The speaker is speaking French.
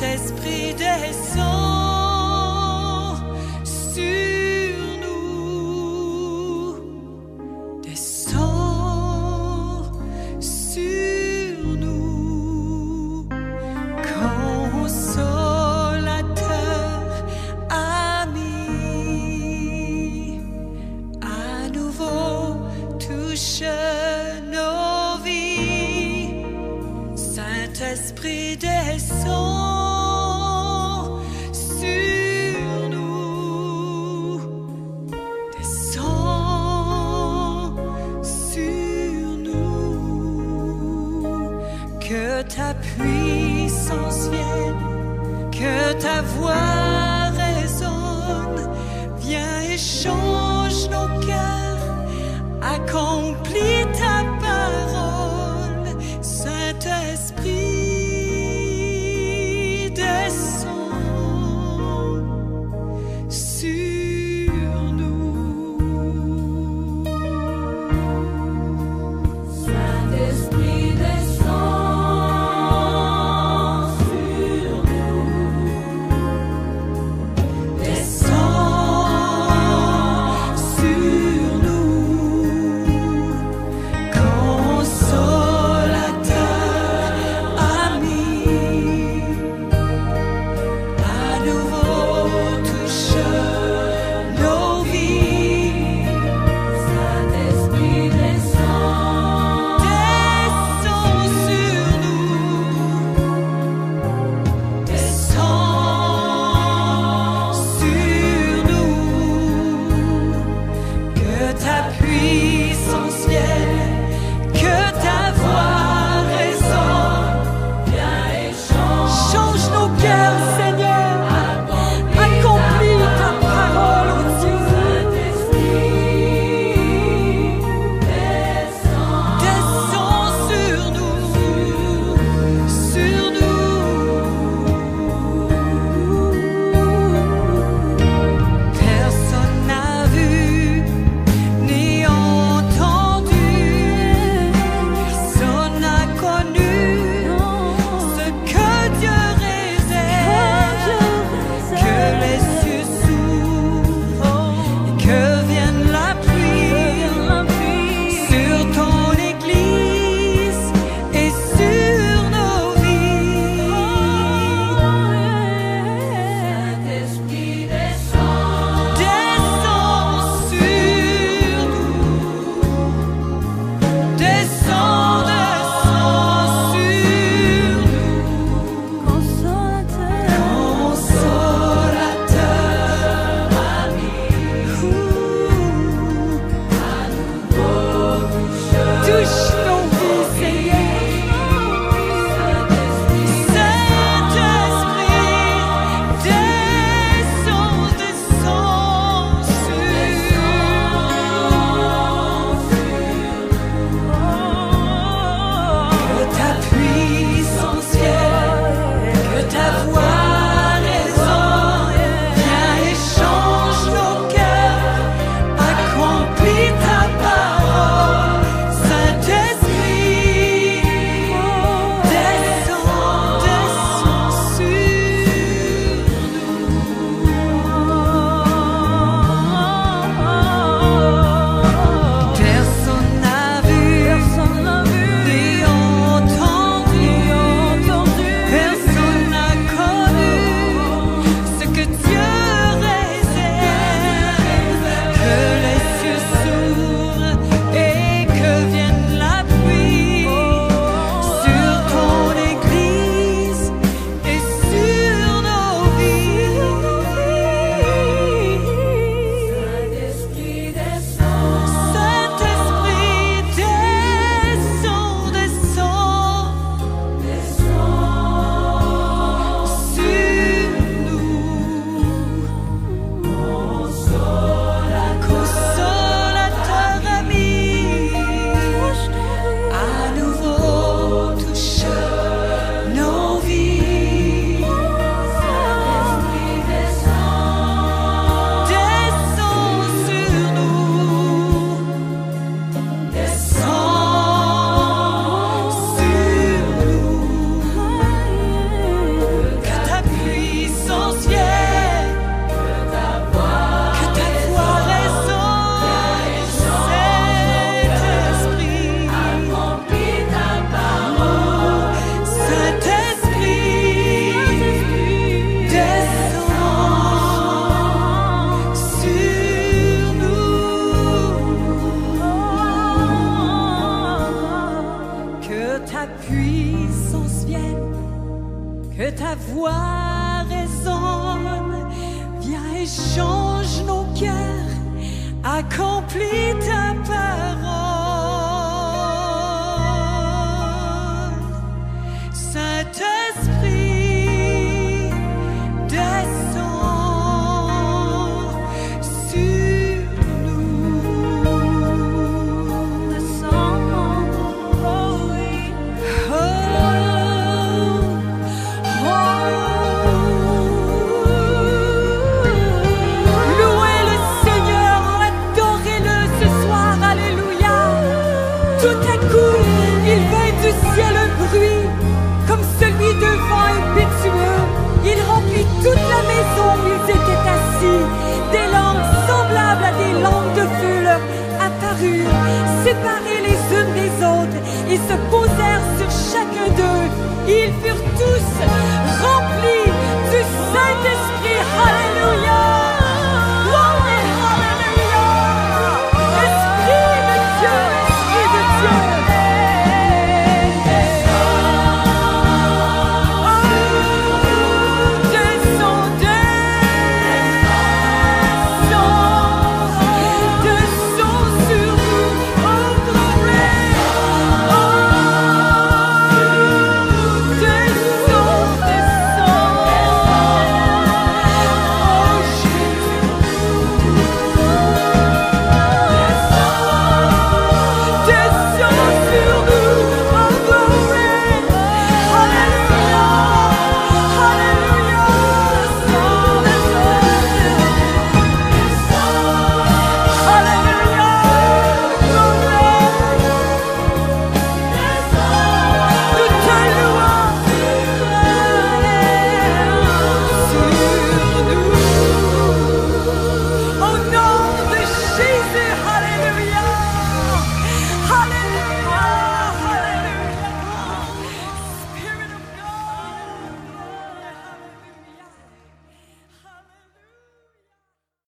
Saint-Esprit descend sur nous, descend sur nous, consolateur, ami, à nouveau touche nos vies. Saint-Esprit descend sur nous, descend sur nous. Que ta puissance vienne, que ta voix résonne, viens et change nos cœurs, accomplis ta parole. Saint-Esprit descend sur nous. Saint-Esprit descend sur nous, Descend sur nous, consolateur, ami, à nouveau touche nos vies. Saint-Esprit descend Descend sur nous, descend sur nous, que ta puissance vienne, que ta voix résonne, viens et change change nos cœurs, Seigneur, accomplis ta parole, oh Dieu. Descends sur nous, sur nous. Personne n'a vu ni entendu, personne n'a connu ce que Dieu réserve Que ta voix résonne, viens et change nos cœurs, accomplis ta parole.